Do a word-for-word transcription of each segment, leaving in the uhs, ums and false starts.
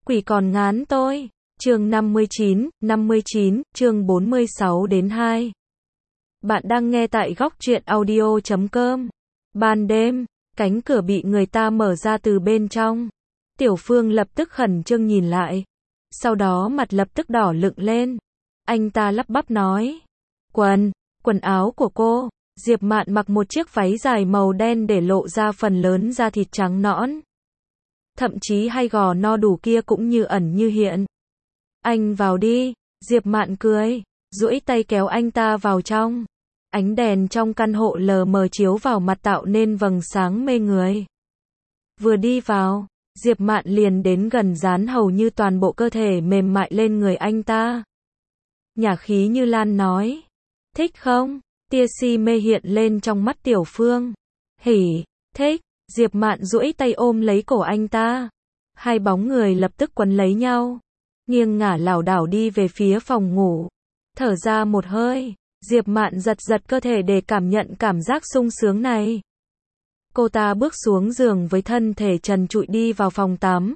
Quỷ còn ngán tôi. Chương năm mươi chín, năm mươi chín, chương bốn mươi sáu đến hai. Bạn đang nghe tại góc truyện audio chấm com. Ban đêm, cánh cửa bị người ta mở ra từ bên trong. Tiểu Phương lập tức khẩn trương nhìn lại. Sau đó mặt lập tức đỏ lựng lên. Anh ta lắp bắp nói. Quần, quần áo của cô. Diệp Mạn mặc một chiếc váy dài màu đen để lộ ra phần lớn da thịt trắng nõn. Thậm chí hai gò no đủ kia cũng như ẩn như hiện. Anh vào đi, Diệp Mạn cười, duỗi tay kéo anh ta vào trong. Ánh đèn trong căn hộ lờ mờ chiếu vào mặt tạo nên vầng sáng mê người. Vừa đi vào, Diệp Mạn liền đến gần dán hầu như toàn bộ cơ thể mềm mại lên người anh ta. Nhả khí như lan nói. Thích không? Tia si mê hiện lên trong mắt Tiểu Phương. Hỉ, thích. Diệp Mạn duỗi tay ôm lấy cổ anh ta. Hai bóng người lập tức quấn lấy nhau. Nghiêng ngả lảo đảo đi về phía phòng ngủ. Thở ra một hơi, Diệp Mạn giật giật cơ thể để cảm nhận cảm giác sung sướng này. Cô ta bước xuống giường với thân thể trần trụi đi vào phòng tắm.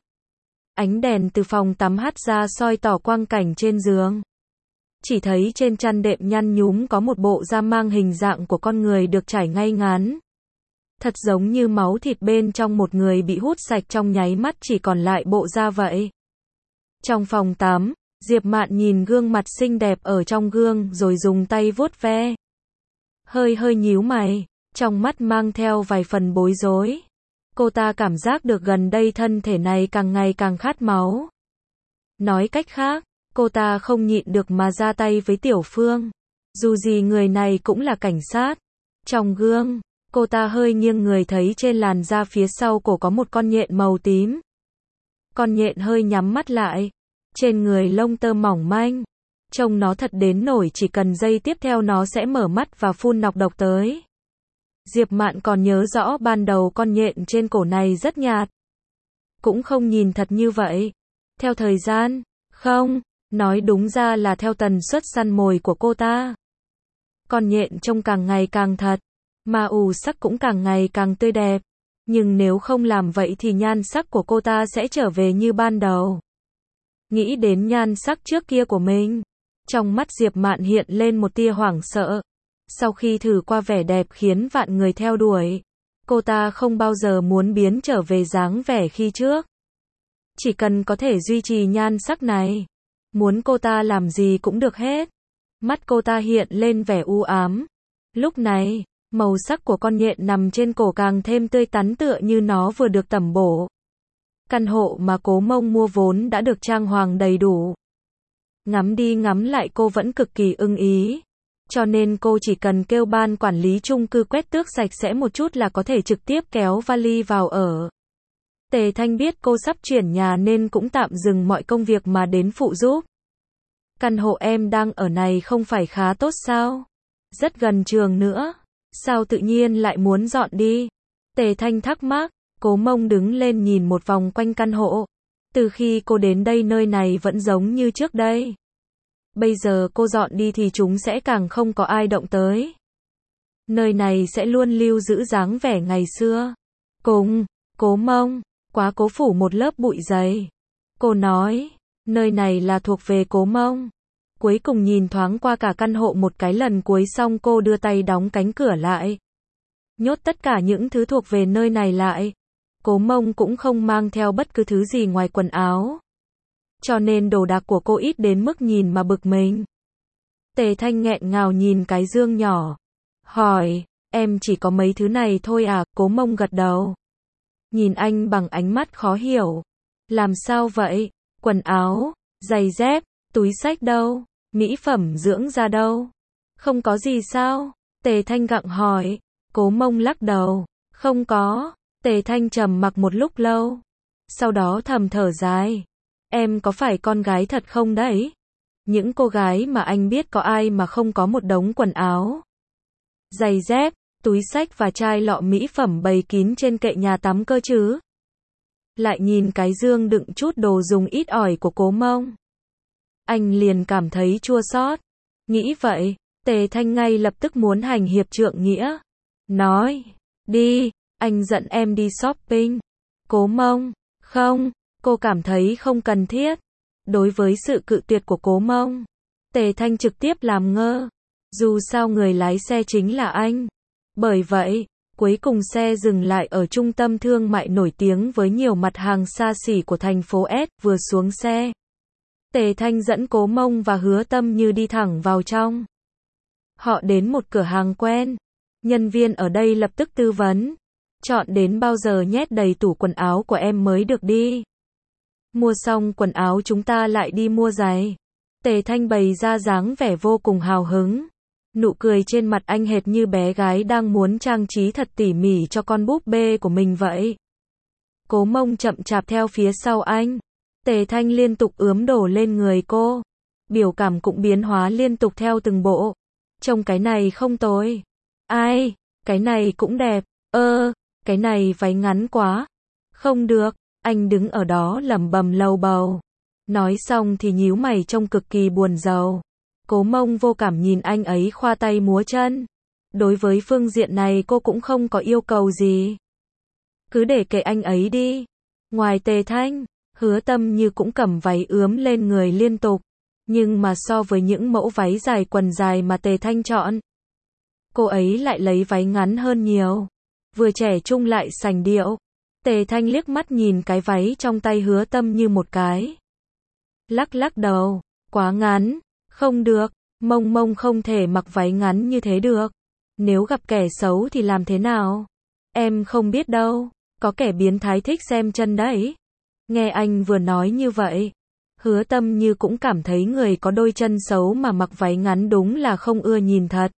Ánh đèn từ phòng tắm hắt ra soi tỏ quang cảnh trên giường. Chỉ thấy trên chăn đệm nhăn nhúm có một bộ da mang hình dạng của con người được trải ngay ngắn. Thật giống như máu thịt bên trong một người bị hút sạch trong nháy mắt chỉ còn lại bộ da vậy. Trong phòng tắm, Diệp Mạn nhìn gương mặt xinh đẹp ở trong gương rồi dùng tay vuốt ve. Hơi hơi nhíu mày, trong mắt mang theo vài phần bối rối. Cô ta cảm giác được gần đây thân thể này càng ngày càng khát máu. Nói cách khác, cô ta không nhịn được mà ra tay với Tiểu Phương. Dù gì người này cũng là cảnh sát. Trong gương, cô ta hơi nghiêng người thấy trên làn da phía sau cổ có một con nhện màu tím. Con nhện hơi nhắm mắt lại. Trên người lông tơ mỏng manh. Trông nó thật đến nổi chỉ cần giây tiếp theo nó sẽ mở mắt và phun nọc độc tới. Diệp Mạn còn nhớ rõ ban đầu con nhện trên cổ này rất nhạt. Cũng không nhìn thật như vậy. Theo thời gian, không, nói đúng ra là theo tần suất săn mồi của cô ta. Con nhện trông càng ngày càng thật. Mà ù sắc cũng càng ngày càng tươi đẹp. Nhưng nếu không làm vậy thì nhan sắc của cô ta sẽ trở về như ban đầu. Nghĩ đến nhan sắc trước kia của mình. Trong mắt Diệp Mạn hiện lên một tia hoảng sợ. Sau khi thử qua vẻ đẹp khiến vạn người theo đuổi. Cô ta không bao giờ muốn biến trở về dáng vẻ khi trước. Chỉ cần có thể duy trì nhan sắc này. Muốn cô ta làm gì cũng được hết. Mắt cô ta hiện lên vẻ u ám. Lúc này, màu sắc của con nhện nằm trên cổ càng thêm tươi tắn tựa như nó vừa được tẩm bổ. Căn hộ mà Cố Mông mua vốn đã được trang hoàng đầy đủ. Ngắm đi ngắm lại cô vẫn cực kỳ ưng ý. Cho nên cô chỉ cần kêu ban quản lý chung cư quét tước sạch sẽ một chút là có thể trực tiếp kéo vali vào ở. Tề Thanh biết cô sắp chuyển nhà nên cũng tạm dừng mọi công việc mà đến phụ giúp. Căn hộ em đang ở này không phải khá tốt sao? Rất gần trường nữa. Sao tự nhiên lại muốn dọn đi? Tề Thanh thắc mắc. Cố Mông đứng lên nhìn một vòng quanh căn hộ. Từ khi cô đến đây nơi này vẫn giống như trước đây. Bây giờ cô dọn đi thì chúng sẽ càng không có ai động tới. Nơi này sẽ luôn lưu giữ dáng vẻ ngày xưa. Cùng, Cố Mông, quá cố phủ một lớp bụi dày. Cô nói, nơi này là thuộc về Cố Mông. Cuối cùng nhìn thoáng qua cả căn hộ một cái lần cuối xong cô đưa tay đóng cánh cửa lại. Nhốt tất cả những thứ thuộc về nơi này lại. Cố Mông cũng không mang theo bất cứ thứ gì ngoài quần áo. Cho nên đồ đạc của cô ít đến mức nhìn mà bực mình. Tề Thanh nghẹn ngào nhìn cái dương nhỏ. Hỏi, em chỉ có mấy thứ này thôi à? Cố Mông gật đầu. Nhìn anh bằng ánh mắt khó hiểu. Làm sao vậy? Quần áo, giày dép, túi xách đâu? Mỹ phẩm dưỡng da đâu? Không có gì sao? Tề Thanh gặng hỏi. Cố Mông lắc đầu. Không có. Tề Thanh trầm mặc một lúc lâu. Sau đó thầm thở dài. Em có phải con gái thật không đấy? Những cô gái mà anh biết có ai mà không có một đống quần áo, giày dép, túi xách và chai lọ mỹ phẩm bày kín trên kệ nhà tắm cơ chứ? Lại nhìn cái dương đựng chút đồ dùng ít ỏi của Cố Mông. Anh liền cảm thấy chua xót. Nghĩ vậy, Tề Thanh ngay lập tức muốn hành hiệp trượng nghĩa. Nói, đi, anh dẫn em đi shopping. Cố Mông, không, Cô cảm thấy không cần thiết. Đối với sự cự tuyệt của Cố Mông, Tề Thanh trực tiếp làm ngơ. Dù sao người lái xe chính là anh. Bởi vậy, cuối cùng xe dừng lại ở trung tâm thương mại nổi tiếng với nhiều mặt hàng xa xỉ của thành phố S. Vừa xuống xe, Tề Thanh dẫn Cố Mông và Hứa Tâm Như đi thẳng vào trong. Họ đến một cửa hàng quen. Nhân viên ở đây lập tức tư vấn. Chọn đến bao giờ nhét đầy tủ quần áo của em mới được đi. Mua xong quần áo chúng ta lại đi mua giày. Tề Thanh bày ra dáng vẻ vô cùng hào hứng. Nụ cười trên mặt anh hệt như bé gái đang muốn trang trí thật tỉ mỉ cho con búp bê của mình vậy. Cố Mông chậm chạp theo phía sau anh. Tề Thanh liên tục ướm đổ lên người cô. Biểu cảm cũng biến hóa liên tục theo từng bộ. Trông cái này không tồi. Ai, cái này cũng đẹp. Ơ, cái này váy ngắn quá. Không được, anh đứng ở đó lẩm bẩm lầu bầu. Nói xong thì nhíu mày trông cực kỳ buồn rầu. Cố Mông vô cảm nhìn anh ấy khoa tay múa chân. Đối với phương diện này cô cũng không có yêu cầu gì. Cứ để kệ anh ấy đi. Ngoài Tề Thanh, Hứa Tâm Như cũng cầm váy ướm lên người liên tục. Nhưng mà so với những mẫu váy dài quần dài mà Tề Thanh chọn, cô ấy lại lấy váy ngắn hơn nhiều. Vừa trẻ trung lại sành điệu. Tề Thanh liếc mắt nhìn cái váy trong tay Hứa Tâm Như một cái. Lắc lắc đầu, quá ngắn, không được, Mông Mông không thể mặc váy ngắn như thế được. Nếu gặp kẻ xấu thì làm thế nào? Em không biết đâu, có kẻ biến thái thích xem chân đấy. Nghe anh vừa nói như vậy, Hứa Tâm Như cũng cảm thấy người có đôi chân xấu mà mặc váy ngắn đúng là không ưa nhìn thật.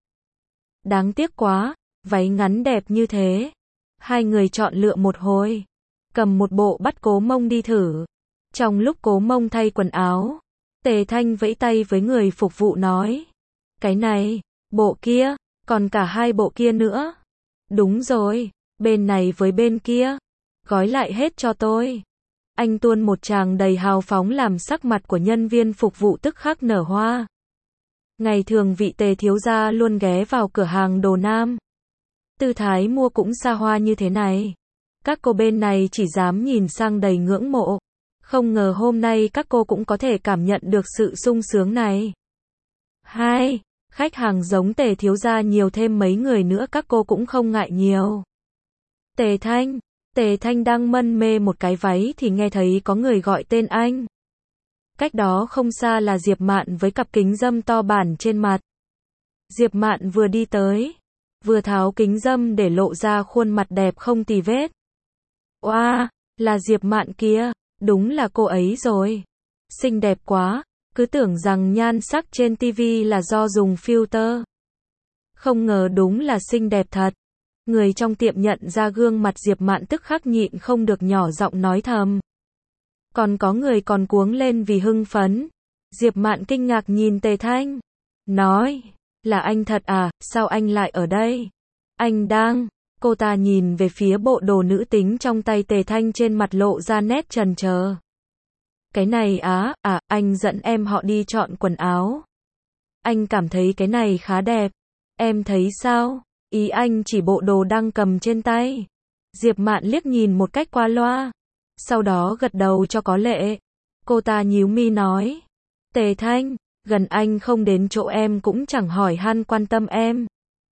Đáng tiếc quá, váy ngắn đẹp như thế. Hai người chọn lựa một hồi, cầm một bộ bắt Cố Mông đi thử. Trong lúc Cố Mông thay quần áo, Tề Thanh vẫy tay với người phục vụ nói. Cái này, bộ kia, còn cả hai bộ kia nữa. Đúng rồi, bên này với bên kia. Gói lại hết cho tôi. Anh tuôn một tràng đầy hào phóng làm sắc mặt của nhân viên phục vụ tức khắc nở hoa. Ngày thường vị Tề thiếu gia luôn ghé vào cửa hàng đồ nam. Tư thái mua cũng xa hoa như thế này. Các cô bên này chỉ dám nhìn sang đầy ngưỡng mộ. Không ngờ hôm nay các cô cũng có thể cảm nhận được sự sung sướng này. Hai, khách hàng giống Tề thiếu gia nhiều thêm mấy người nữa các cô cũng không ngại nhiều. Tề Thanh, Tề Thanh đang mân mê một cái váy thì nghe thấy có người gọi tên anh. Cách đó không xa là Diệp Mạn với cặp kính râm to bản trên mặt. Diệp Mạn vừa đi tới, vừa tháo kính râm để lộ ra khuôn mặt đẹp không tì vết. Oa, wow, là Diệp Mạn kia, đúng là cô ấy rồi. Xinh đẹp quá, cứ tưởng rằng nhan sắc trên tivi là do dùng filter. Không ngờ đúng là xinh đẹp thật. Người trong tiệm nhận ra gương mặt Diệp Mạn tức khắc nhịn không được nhỏ giọng nói thầm. Còn có người còn cuống lên vì hưng phấn. Diệp Mạn kinh ngạc nhìn Tề Thanh. Nói, là anh thật à, sao anh lại ở đây? Anh đang, cô ta nhìn về phía bộ đồ nữ tính trong tay Tề Thanh trên mặt lộ ra nét chần chờ. Cái này á, à, anh dẫn em họ đi chọn quần áo. Anh cảm thấy cái này khá đẹp. Em thấy sao? Ý anh chỉ bộ đồ đang cầm trên tay. Diệp Mạn liếc nhìn một cách qua loa. Sau đó gật đầu cho có lệ. Cô ta nhíu mi nói. Tề Thanh, gần anh không đến chỗ em cũng chẳng hỏi han quan tâm em.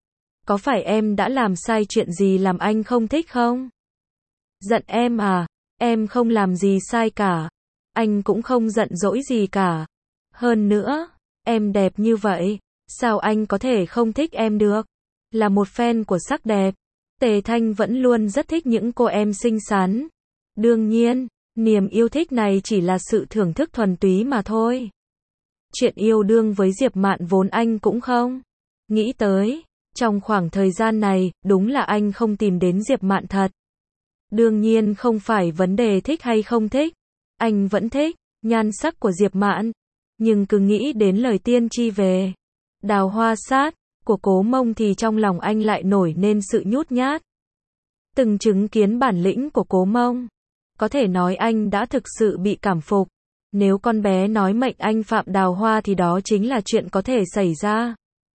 Có phải em đã làm sai chuyện gì làm anh không thích không? Giận em à? Em không làm gì sai cả. Anh cũng không giận dỗi gì cả. Hơn nữa, em đẹp như vậy, sao anh có thể không thích em được? Là một fan của sắc đẹp, Tề Thanh vẫn luôn rất thích những cô em xinh xắn. Đương nhiên, niềm yêu thích này chỉ là sự thưởng thức thuần túy mà thôi. Chuyện yêu đương với Diệp Mạn vốn anh cũng không nghĩ tới. Trong khoảng thời gian này, đúng là anh không tìm đến Diệp Mạn thật. Đương nhiên không phải vấn đề thích hay không thích. Anh vẫn thích nhan sắc của Diệp Mạn. Nhưng cứ nghĩ đến lời tiên tri về đào hoa sát của Cố Mông thì trong lòng anh lại nổi nên sự nhút nhát. Từng chứng kiến bản lĩnh của Cố Mông, có thể nói anh đã thực sự bị cảm phục. Nếu con bé nói mệnh anh phạm đào hoa thì đó chính là chuyện có thể xảy ra.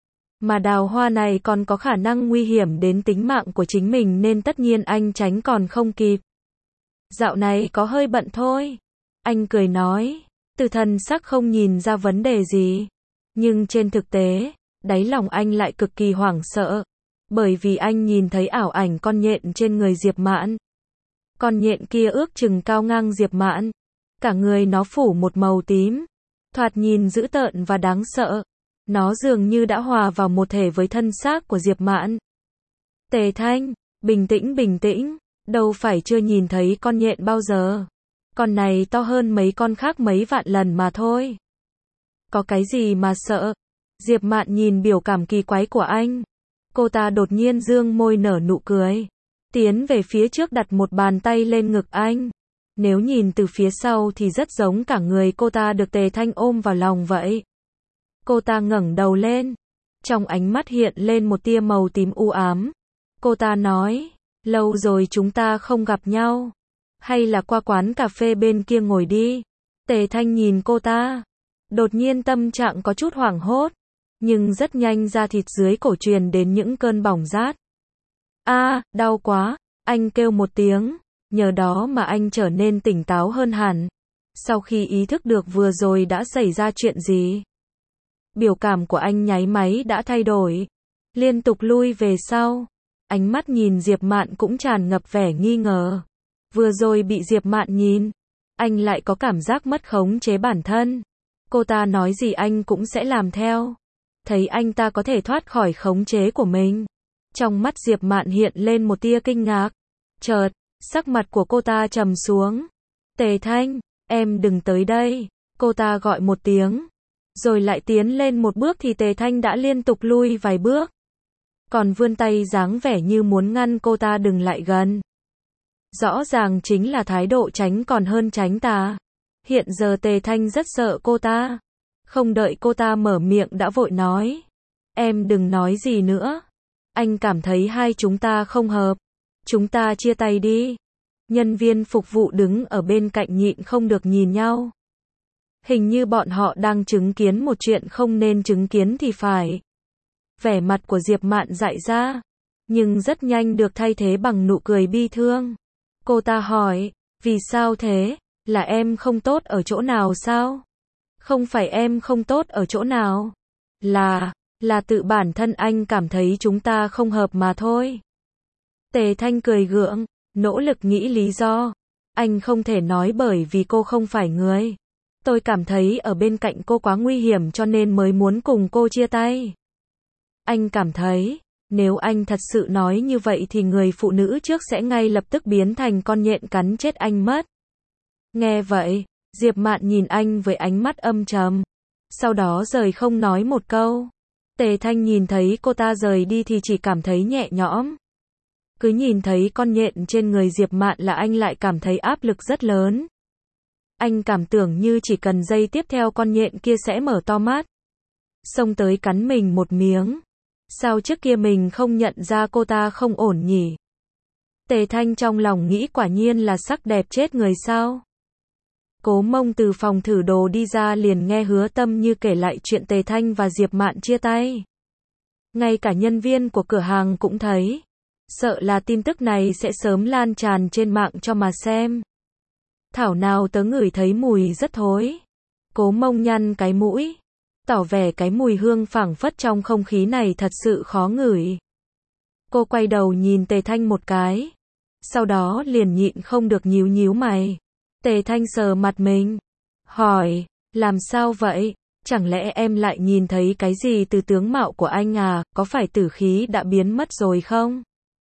Mà đào hoa này còn có khả năng nguy hiểm đến tính mạng của chính mình nên tất nhiên anh tránh còn không kịp. Dạo này có hơi bận thôi. Anh cười nói, từ thần sắc không nhìn ra vấn đề gì. Nhưng trên thực tế, đáy lòng anh lại cực kỳ hoảng sợ. Bởi vì anh nhìn thấy ảo ảnh con nhện trên người Diệp Mạn. Con nhện kia ước chừng cao ngang Diệp Mạn. Cả người nó phủ một màu tím. Thoạt nhìn dữ tợn và đáng sợ. Nó dường như đã hòa vào một thể với thân xác của Diệp Mạn. Tề Thanh, bình tĩnh bình tĩnh. Đâu phải chưa nhìn thấy con nhện bao giờ. Con này to hơn mấy con khác mấy vạn lần mà thôi. Có cái gì mà sợ? Diệp Mạn nhìn biểu cảm kỳ quái của anh. Cô ta đột nhiên dương môi nở nụ cười. Tiến về phía trước đặt một bàn tay lên ngực anh. Nếu nhìn từ phía sau thì rất giống cả người cô ta được Tề Thanh ôm vào lòng vậy. Cô ta ngẩng đầu lên. Trong ánh mắt hiện lên một tia màu tím u ám. Cô ta nói, lâu rồi chúng ta không gặp nhau. Hay là qua quán cà phê bên kia ngồi đi. Tề Thanh nhìn cô ta. Đột nhiên tâm trạng có chút hoảng hốt. Nhưng rất nhanh da thịt dưới cổ truyền đến những cơn bỏng rát. A, à, đau quá. Anh kêu một tiếng. Nhờ đó mà anh trở nên tỉnh táo hơn hẳn. Sau khi ý thức được vừa rồi đã xảy ra chuyện gì. Biểu cảm của anh nháy máy đã thay đổi. Liên tục lui về sau. Ánh mắt nhìn Diệp Mạn cũng tràn ngập vẻ nghi ngờ. Vừa rồi bị Diệp Mạn nhìn. Anh lại có cảm giác mất khống chế bản thân. Cô ta nói gì anh cũng sẽ làm theo. Thấy anh ta có thể thoát khỏi khống chế của mình. Trong mắt Diệp Mạn hiện lên một tia kinh ngạc. Chợt, sắc mặt của cô ta trầm xuống. Tề Thanh, em đừng tới đây. Cô ta gọi một tiếng. Rồi lại tiến lên một bước thì Tề Thanh đã liên tục lui vài bước. Còn vươn tay dáng vẻ như muốn ngăn cô ta đừng lại gần. Rõ ràng chính là thái độ tránh còn hơn tránh tà. Hiện giờ Tề Thanh rất sợ cô ta. Không đợi cô ta mở miệng đã vội nói. Em đừng nói gì nữa. Anh cảm thấy hai chúng ta không hợp. Chúng ta chia tay đi. Nhân viên phục vụ đứng ở bên cạnh nhịn không được nhìn nhau. Hình như bọn họ đang chứng kiến một chuyện không nên chứng kiến thì phải. Vẻ mặt của Diệp Mạn dại ra. Nhưng rất nhanh được thay thế bằng nụ cười bi thương. Cô ta hỏi, vì sao thế? Là em không tốt ở chỗ nào sao? Không phải em không tốt ở chỗ nào. Là, là tự bản thân anh cảm thấy chúng ta không hợp mà thôi. Tề Thanh cười gượng, nỗ lực nghĩ lý do. Anh không thể nói bởi vì cô không phải người. Tôi cảm thấy ở bên cạnh cô quá nguy hiểm cho nên mới muốn cùng cô chia tay. Anh cảm thấy, nếu anh thật sự nói như vậy thì người phụ nữ trước sẽ ngay lập tức biến thành con nhện cắn chết anh mất. Nghe vậy, Diệp Mạn nhìn anh với ánh mắt âm trầm. Sau đó rời không nói một câu. Tề Thanh nhìn thấy cô ta rời đi thì chỉ cảm thấy nhẹ nhõm. Cứ nhìn thấy con nhện trên người Diệp Mạn là anh lại cảm thấy áp lực rất lớn. Anh cảm tưởng như chỉ cần giây tiếp theo con nhện kia sẽ mở to mắt. Xông tới cắn mình một miếng. Sao trước kia mình không nhận ra cô ta không ổn nhỉ? Tề Thanh trong lòng nghĩ quả nhiên là sắc đẹp chết người sao? Cố Mông từ phòng thử đồ đi ra liền nghe Hứa Tâm Như kể lại chuyện Tề Thanh và Diệp Mạn chia tay. Ngay cả nhân viên của cửa hàng cũng thấy. Sợ là tin tức này sẽ sớm lan tràn trên mạng cho mà xem. Thảo nào tớ ngửi thấy mùi rất thối. Cố Mông nhăn cái mũi. Tỏ vẻ cái mùi hương phảng phất trong không khí này thật sự khó ngửi. Cô quay đầu nhìn Tề Thanh một cái. Sau đó liền nhịn không được nhíu nhíu mày. Tề Thanh sờ mặt mình. Hỏi, làm sao vậy? Chẳng lẽ em lại nhìn thấy cái gì từ tướng mạo của anh à? Có phải tử khí đã biến mất rồi không?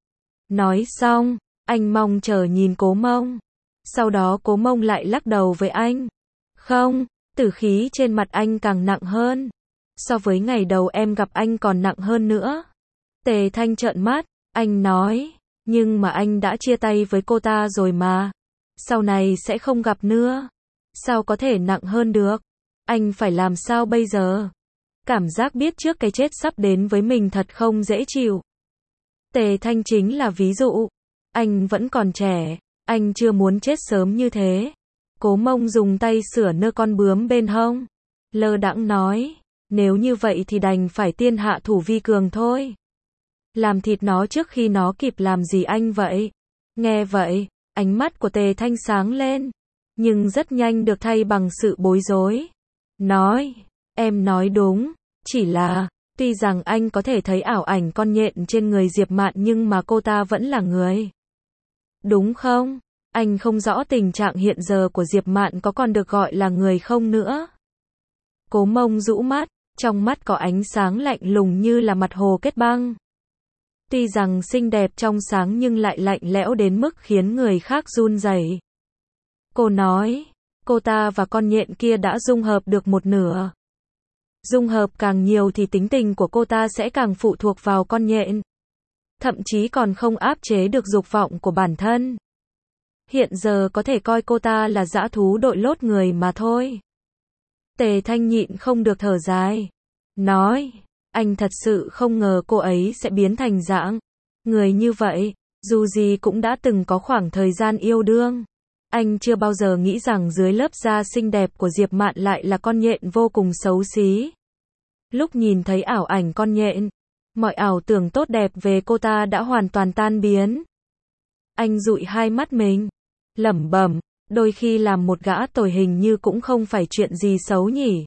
Nói xong, anh mong chờ nhìn Cố Mông. Sau đó Cố Mông lại lắc đầu với anh. Không, tử khí trên mặt anh càng nặng hơn. So với ngày đầu em gặp anh còn nặng hơn nữa. Tề Thanh trợn mắt, anh nói, nhưng mà anh đã chia tay với cô ta rồi mà. Sau này sẽ không gặp nữa. Sao có thể nặng hơn được? Anh phải làm sao bây giờ? Cảm giác biết trước cái chết sắp đến với mình thật không dễ chịu. Tề Thanh chính là ví dụ. Anh vẫn còn trẻ, anh chưa muốn chết sớm như thế. Cố Mông dùng tay sửa nơ con bướm bên hông. Lơ đãng nói, nếu như vậy thì đành phải tiên hạ thủ vi cường thôi. Làm thịt nó trước khi nó kịp làm gì anh vậy? Nghe vậy, ánh mắt của Tề Thanh sáng lên. nhưng rất nhanh được thay bằng sự bối rối. Nói, em nói đúng, chỉ là, tuy rằng anh có thể thấy ảo ảnh con nhện trên người Diệp Mạn nhưng mà cô ta vẫn là người. Đúng không? Anh không rõ tình trạng hiện giờ của Diệp Mạn có còn được gọi là người không nữa. Cố Mông rũ mắt, trong mắt có ánh sáng lạnh lùng như là mặt hồ kết băng. Tuy rằng xinh đẹp trong sáng nhưng lại lạnh lẽo đến mức khiến người khác run rẩy. Cô nói, cô ta và con nhện kia đã dung hợp được một nửa. Dung hợp càng nhiều thì tính tình của cô ta sẽ càng phụ thuộc vào con nhện. Thậm chí còn không áp chế được dục vọng của bản thân. Hiện giờ có thể coi cô ta là dã thú đội lốt người mà thôi. Tề Thanh nhịn không được thở dài. Nói, anh thật sự không ngờ cô ấy sẽ biến thành dạng người như vậy, dù gì cũng đã từng có khoảng thời gian yêu đương. Anh chưa bao giờ nghĩ rằng dưới lớp da xinh đẹp của Diệp Mạn lại là con nhện vô cùng xấu xí. Lúc nhìn thấy ảo ảnh con nhện, mọi ảo tưởng tốt đẹp về cô ta đã hoàn toàn tan biến. Anh dụi hai mắt mình, lẩm bẩm, đôi khi làm một gã tồi hình như cũng không phải chuyện gì xấu nhỉ.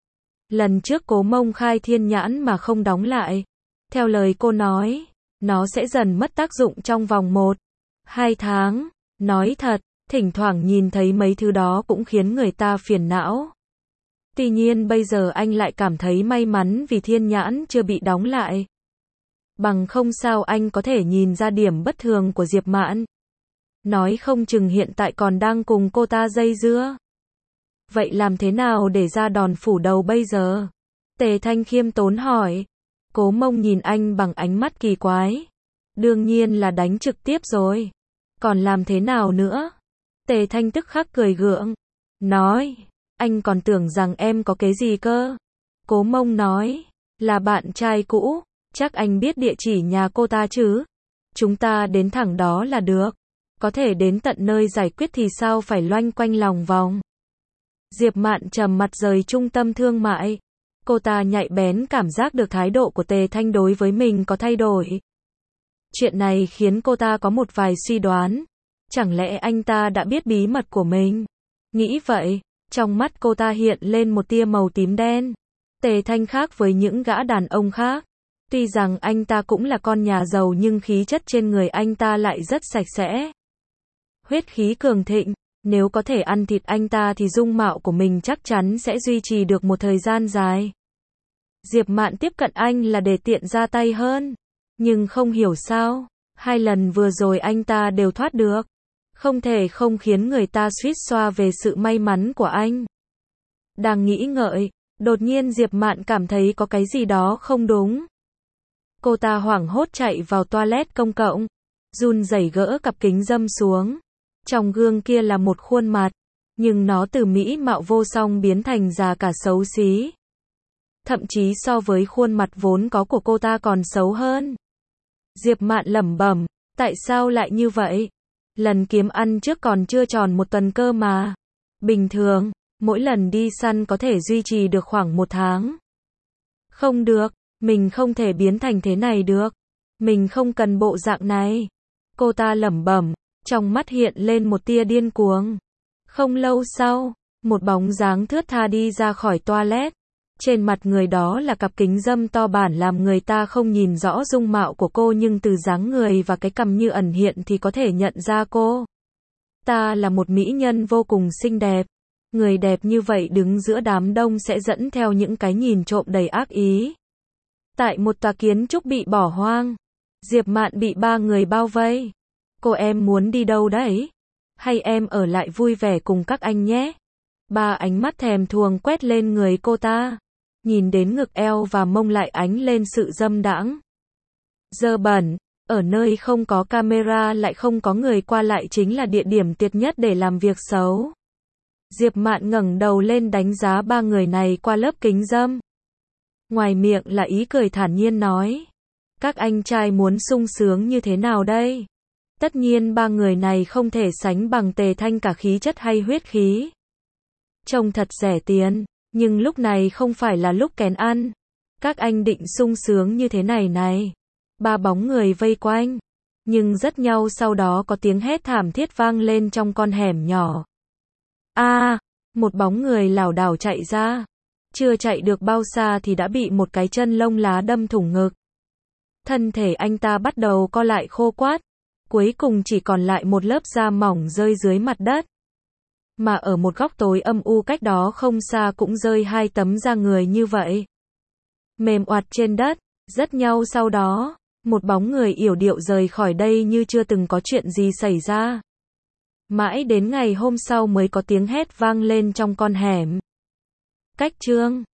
Lần trước Cố Mông khai thiên nhãn mà không đóng lại. Theo lời cô nói, nó sẽ dần mất tác dụng trong vòng một, hai tháng. Nói thật, thỉnh thoảng nhìn thấy mấy thứ đó cũng khiến người ta phiền não. Tuy nhiên bây giờ anh lại cảm thấy may mắn vì thiên nhãn chưa bị đóng lại. Bằng không sao anh có thể nhìn ra điểm bất thường của Diệp Mạn. Nói không chừng hiện tại còn đang cùng cô ta dây dưa. Vậy làm thế nào để ra đòn phủ đầu bây giờ? Tề Thanh khiêm tốn hỏi. Cố Mông nhìn anh bằng ánh mắt kỳ quái. Đương nhiên là đánh trực tiếp rồi. Còn làm thế nào nữa? Tề Thanh tức khắc cười gượng. Nói, anh còn tưởng rằng em có cái gì cơ? Cố Mông nói, là bạn trai cũ, chắc anh biết địa chỉ nhà cô ta chứ? Chúng ta đến thẳng đó là được. Có thể đến tận nơi giải quyết thì sao phải loanh quanh lòng vòng. Diệp Mạn trầm mặt rời trung tâm thương mại. Cô ta nhạy bén cảm giác được thái độ của Tề Thanh đối với mình có thay đổi. Chuyện này khiến cô ta có một vài suy đoán. Chẳng lẽ anh ta đã biết bí mật của mình? Nghĩ vậy, trong mắt cô ta hiện lên một tia màu tím đen. Tề Thanh khác với những gã đàn ông khác. Tuy rằng anh ta cũng là con nhà giàu nhưng khí chất trên người anh ta lại rất sạch sẽ. Huyết khí cường thịnh. Nếu có thể ăn thịt anh ta thì dung mạo của mình chắc chắn sẽ duy trì được một thời gian dài. Diệp Mạn tiếp cận anh là để tiện ra tay hơn. Nhưng không hiểu sao, hai lần vừa rồi anh ta đều thoát được. Không thể không khiến người ta suýt xoa về sự may mắn của anh. Đang nghĩ ngợi, đột nhiên Diệp Mạn cảm thấy có cái gì đó không đúng. Cô ta hoảng hốt chạy vào toilet công cộng, run rẩy gỡ cặp kính râm xuống. Trong gương kia là một khuôn mặt, nhưng nó từ mỹ mạo vô song biến thành già cả xấu xí. Thậm chí so với khuôn mặt vốn có của cô ta còn xấu hơn. Diệp Mạn lẩm bẩm, tại sao lại như vậy? Lần kiếm ăn trước còn chưa tròn một tuần cơ mà. Bình thường, mỗi lần đi săn có thể duy trì được khoảng một tháng. Không được, mình không thể biến thành thế này được. Mình không cần bộ dạng này. Cô ta lẩm bẩm, trong mắt hiện lên một tia điên cuồng. Không lâu sau, một bóng dáng thướt tha đi ra khỏi toilet. Trên mặt người đó là cặp kính râm to bản làm người ta không nhìn rõ dung mạo của cô nhưng từ dáng người và cái cằm như ẩn hiện thì có thể nhận ra cô. Ta là một mỹ nhân vô cùng xinh đẹp. Người đẹp như vậy đứng giữa đám đông sẽ dẫn theo những cái nhìn trộm đầy ác ý. Tại một tòa kiến trúc bị bỏ hoang, Diệp Mạn bị ba người bao vây. Cô em muốn đi đâu đấy? Hay em ở lại vui vẻ cùng các anh nhé? Ba ánh mắt thèm thuồng quét lên người cô ta. Nhìn đến ngực eo và mông lại ánh lên sự dâm đãng. Dơ bẩn, ở nơi không có camera lại không có người qua lại chính là địa điểm tuyệt nhất để làm việc xấu. Diệp Mạn ngẩng đầu lên đánh giá ba người này qua lớp kính râm. Ngoài miệng là ý cười thản nhiên nói. Các anh trai muốn sung sướng như thế nào đây? Tất nhiên ba người này không thể sánh bằng Tề Thanh cả khí chất hay huyết khí. Trông thật rẻ tiền, nhưng lúc này không phải là lúc kén ăn. Các anh định sung sướng như thế này này. Ba bóng người vây quanh. Nhưng rất nhau sau đó có tiếng hét thảm thiết vang lên trong con hẻm nhỏ. A, một bóng người lảo đảo chạy ra. Chưa chạy được bao xa thì đã bị một cái chân lông lá đâm thủng ngực. Thân thể anh ta bắt đầu co lại khô quắt. Cuối cùng chỉ còn lại một lớp da mỏng rơi dưới mặt đất. Mà ở một góc tối âm u cách đó không xa cũng rơi hai tấm da người như vậy. Mềm oặt trên đất, rất nhau sau đó, một bóng người yểu điệu rời khỏi đây như chưa từng có chuyện gì xảy ra. Mãi đến ngày hôm sau mới có tiếng hét vang lên trong con hẻm. Cách chương